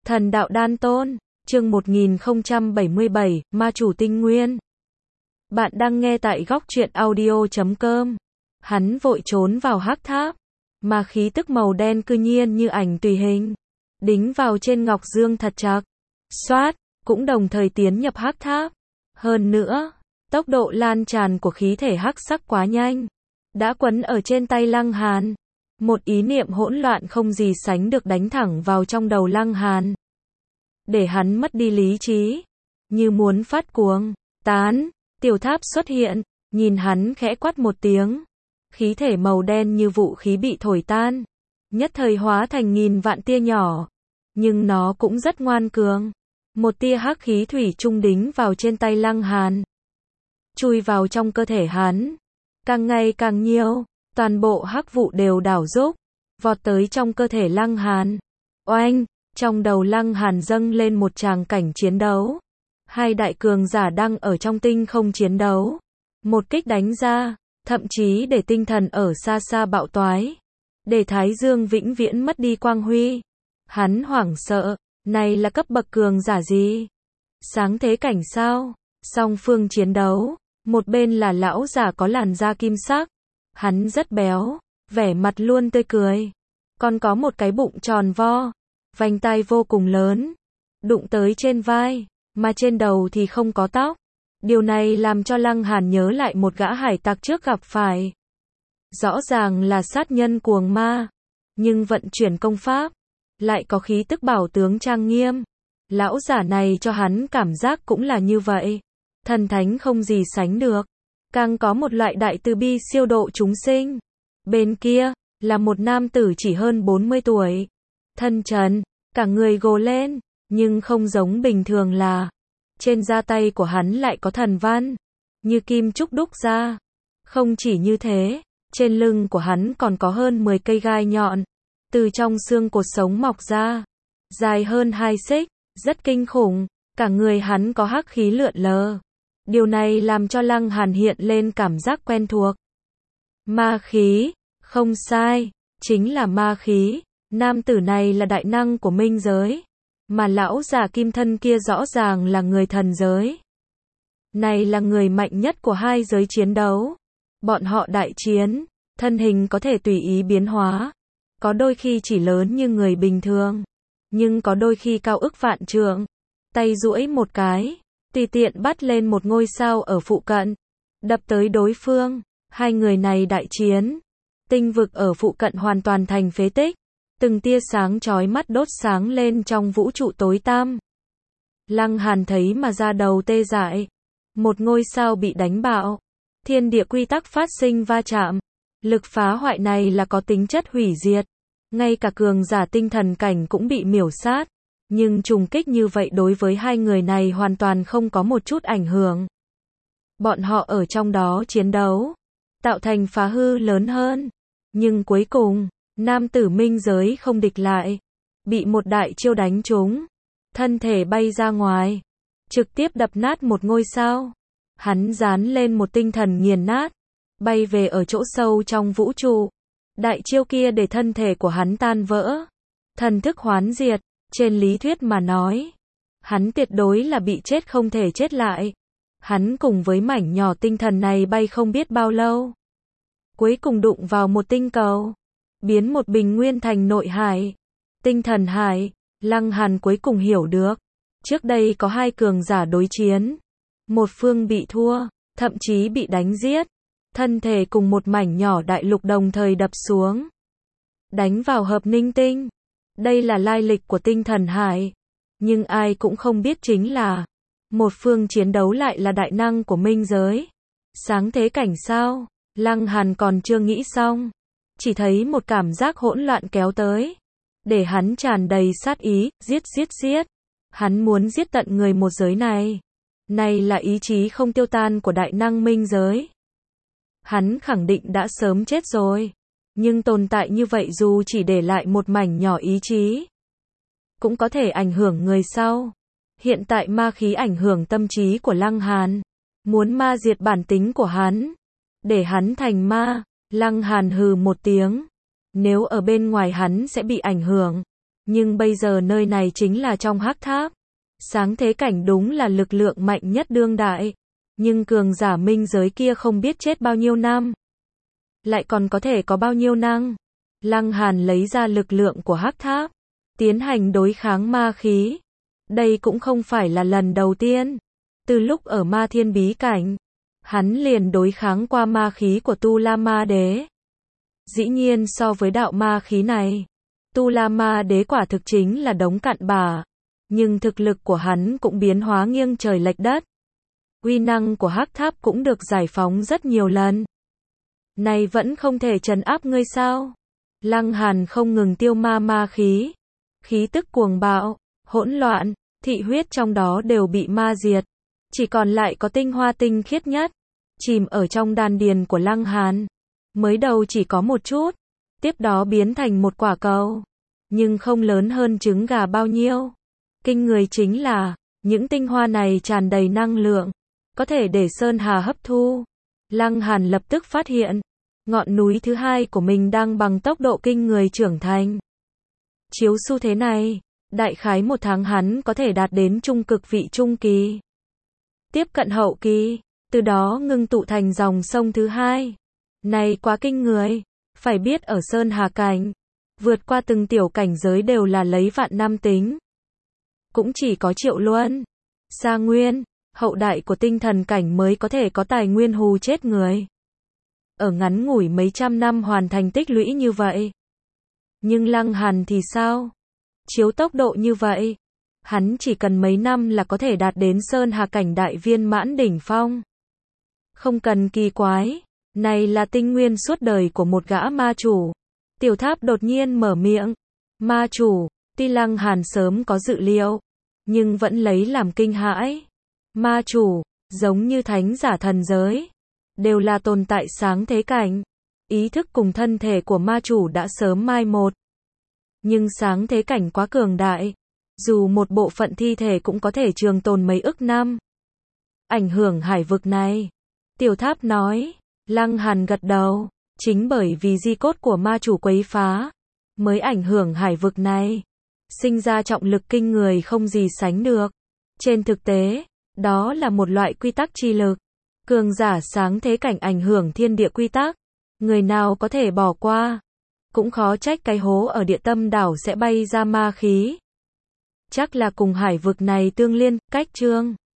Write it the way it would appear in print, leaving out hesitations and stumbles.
Thần đạo đan tôn, chương 1077, ma chủ tinh nguyên. Bạn đang nghe tại góc truyện audio.com. Hắn vội trốn vào hắc tháp, mà khí tức màu đen cư nhiên như ảnh tùy hình, đính vào trên ngọc dương thật chặt. Xoát, cũng đồng thời tiến nhập hắc tháp. Hơn nữa, tốc độ lan tràn của khí thể hắc sắc quá nhanh, đã quấn ở trên tay Lăng Hàn. Một ý niệm hỗn loạn không gì sánh được đánh thẳng vào trong đầu Lăng Hàn, để hắn mất đi lý trí, như muốn phát cuồng. Tán, tiểu tháp xuất hiện, nhìn hắn khẽ quát một tiếng. Khí thể màu đen như vũ khí bị thổi tan, nhất thời hóa thành nghìn vạn tia nhỏ, nhưng nó cũng rất ngoan cường. Một tia hắc khí thủy chung đính vào trên tay Lăng Hàn, chui vào trong cơ thể hắn, càng ngày càng nhiều, toàn bộ hắc vụ đều đảo rúc, vọt tới trong cơ thể Lăng Hàn. Oanh, trong đầu Lăng Hàn dâng lên một tràng cảnh chiến đấu. Hai đại cường giả đang ở trong tinh không chiến đấu. Một kích đánh ra, thậm chí để tinh thần ở xa xa bạo toái, để Thái Dương vĩnh viễn mất đi quang huy. Hắn hoảng sợ, này là cấp bậc cường giả gì? Sáng thế cảnh sao? Song phương chiến đấu, một bên là lão giả có làn da kim sắc, hắn rất béo, vẻ mặt luôn tươi cười, còn có một cái bụng tròn vo, vành tai vô cùng lớn, đụng tới trên vai, mà trên đầu thì không có tóc. Điều này làm cho Lăng Hàn nhớ lại một gã hải tặc trước gặp phải. Rõ ràng là sát nhân cuồng ma, nhưng vận chuyển công pháp, lại có khí tức bảo tướng trang nghiêm. Lão giả này cho hắn cảm giác cũng là như vậy. Thần thánh không gì sánh được. Càng có một loại đại từ bi siêu độ chúng sinh. Bên kia, là một nam tử chỉ hơn 40 tuổi. Thân trần, cả người gồ lên, nhưng không giống bình thường là, trên da tay của hắn lại có thần văn, như kim trúc đúc ra. Không chỉ như thế, trên lưng của hắn còn có hơn 10 cây gai nhọn, từ trong xương cột sống mọc ra, dài hơn 2 xích, rất kinh khủng. Cả người hắn có hắc khí lượn lờ. Điều này làm cho Lăng Hàn hiện lên cảm giác quen thuộc. Ma khí, không sai, chính là ma khí. Nam tử này là đại năng của minh giới, mà lão già kim thân kia rõ ràng là người thần giới. Này là người mạnh nhất của hai giới chiến đấu. Bọn họ đại chiến, thân hình có thể tùy ý biến hóa, có đôi khi chỉ lớn như người bình thường, nhưng có đôi khi cao ức vạn trượng. Tay duỗi một cái, tùy tiện bắt lên một ngôi sao ở phụ cận, đập tới đối phương. Hai người này đại chiến, tinh vực ở phụ cận hoàn toàn thành phế tích, từng tia sáng chói mắt đốt sáng lên trong vũ trụ tối tăm. Lăng Hàn thấy mà da đầu tê dại. Một ngôi sao bị đánh bạo, thiên địa quy tắc phát sinh va chạm, lực phá hoại này là có tính chất hủy diệt, ngay cả cường giả tinh thần cảnh cũng bị miểu sát. Nhưng trùng kích như vậy đối với hai người này hoàn toàn không có một chút ảnh hưởng. Bọn họ ở trong đó chiến đấu, tạo thành phá hư lớn hơn. Nhưng cuối cùng, nam tử minh giới không địch lại, bị một đại chiêu đánh trúng, thân thể bay ra ngoài, trực tiếp đập nát một ngôi sao. Hắn dán lên một tinh thần nghiền nát, bay về ở chỗ sâu trong vũ trụ. Đại chiêu kia để thân thể của hắn tan vỡ, thần thức hoán diệt. Trên lý thuyết mà nói, hắn tuyệt đối là bị chết không thể chết lại. Hắn cùng với mảnh nhỏ tinh thần này bay không biết bao lâu, cuối cùng đụng vào một tinh cầu, biến một bình nguyên thành nội hải, tinh thần hải. Lăng Hàn cuối cùng hiểu được, trước đây có hai cường giả đối chiến, một phương bị thua, thậm chí bị đánh giết, thân thể cùng một mảnh nhỏ đại lục đồng thời đập xuống, đánh vào hợp ninh tinh. Đây là lai lịch của tinh thần hải, nhưng ai cũng không biết chính là, một phương chiến đấu lại là đại năng của minh giới. Sáng thế cảnh sao? Lăng Hàn còn chưa nghĩ xong, chỉ thấy một cảm giác hỗn loạn kéo tới, để hắn tràn đầy sát ý, giết giết giết. Hắn muốn giết tận người một giới này. Này là ý chí không tiêu tan của đại năng minh giới. Hắn khẳng định đã sớm chết rồi. Nhưng tồn tại như vậy dù chỉ để lại một mảnh nhỏ ý chí, cũng có thể ảnh hưởng người sau. Hiện tại ma khí ảnh hưởng tâm trí của Lăng Hàn, muốn ma diệt bản tính của hắn, để hắn thành ma. Lăng Hàn hừ một tiếng, nếu ở bên ngoài hắn sẽ bị ảnh hưởng, Nhưng bây giờ nơi này chính là trong hắc tháp. Sáng thế cảnh đúng là lực lượng mạnh nhất đương đại. Nhưng cường giả minh giới kia không biết chết bao nhiêu năm. Lại còn có thể có bao nhiêu năng. Lăng Hàn lấy ra lực lượng của hắc tháp. Tiến hành đối kháng ma khí. Đây cũng không phải là lần đầu tiên. Từ lúc ở ma thiên bí cảnh, hắn liền đối kháng qua ma khí của Tu La Ma Đế. Dĩ nhiên so với đạo ma khí này, Tu La Ma Đế quả thực chính là đống cặn bã. Nhưng thực lực của hắn cũng biến hóa nghiêng trời lệch đất. Uy năng của hắc tháp cũng được giải phóng rất nhiều lần. Này vẫn không thể trấn áp ngươi sao? Lăng Hàn không ngừng tiêu ma khí. Khí tức cuồng bạo, hỗn loạn, thị huyết trong đó đều bị ma diệt. Chỉ còn lại có tinh hoa tinh khiết nhất, chìm ở trong đan điền của Lăng Hàn. Mới đầu chỉ có một chút, tiếp đó biến thành một quả cầu. Nhưng không lớn hơn trứng gà bao nhiêu. Kinh người chính là, những tinh hoa này tràn đầy năng lượng, có thể để Sơn Hà hấp thu. Lăng Hàn lập tức phát hiện, ngọn núi thứ hai của mình đang bằng tốc độ kinh người trưởng thành. Chiếu xu thế này, đại khái một tháng hắn có thể đạt đến trung cực vị trung kỳ. Tiếp cận hậu kỳ, từ đó ngưng tụ thành dòng sông thứ hai. Này quá kinh người, phải biết ở Sơn Hà cảnh, vượt qua từng tiểu cảnh giới đều là lấy vạn năm tính. Cũng chỉ có Triệu Luân, Sa Nguyên, hậu đại của tinh thần cảnh mới có thể có tài nguyên hù chết người. Ở ngắn ngủi mấy trăm năm hoàn thành tích lũy như vậy. Nhưng Lăng Hàn thì sao? Chiếu tốc độ như vậy, hắn chỉ cần mấy năm là có thể đạt đến Sơn Hà cảnh đại viên mãn đỉnh phong. Không cần kỳ quái, này là tinh nguyên suốt đời của một gã ma chủ. Tiểu Tháp đột nhiên mở miệng. Ma chủ, tuy Lăng Hàn sớm có dự liệu, nhưng vẫn lấy làm kinh hãi. Ma chủ, giống như thánh giả thần giới, đều là tồn tại sáng thế cảnh. Ý thức cùng thân thể của ma chủ đã sớm mai một. Nhưng sáng thế cảnh quá cường đại, dù một bộ phận thi thể cũng có thể trường tồn mấy ức năm. Ảnh hưởng hải vực này. Tiểu Tháp nói. Lăng Hàn gật đầu. Chính bởi vì di cốt của ma chủ quấy phá, mới ảnh hưởng hải vực này. Sinh ra trọng lực kinh người không gì sánh được. Trên thực tế, đó là một loại quy tắc chi lực. Cường giả sáng thế cảnh ảnh hưởng thiên địa quy tắc. Người nào có thể bỏ qua. Cũng khó trách cái hố ở địa tâm đảo sẽ bay ra ma khí. Chắc là cùng hải vực này tương liên, cách chương.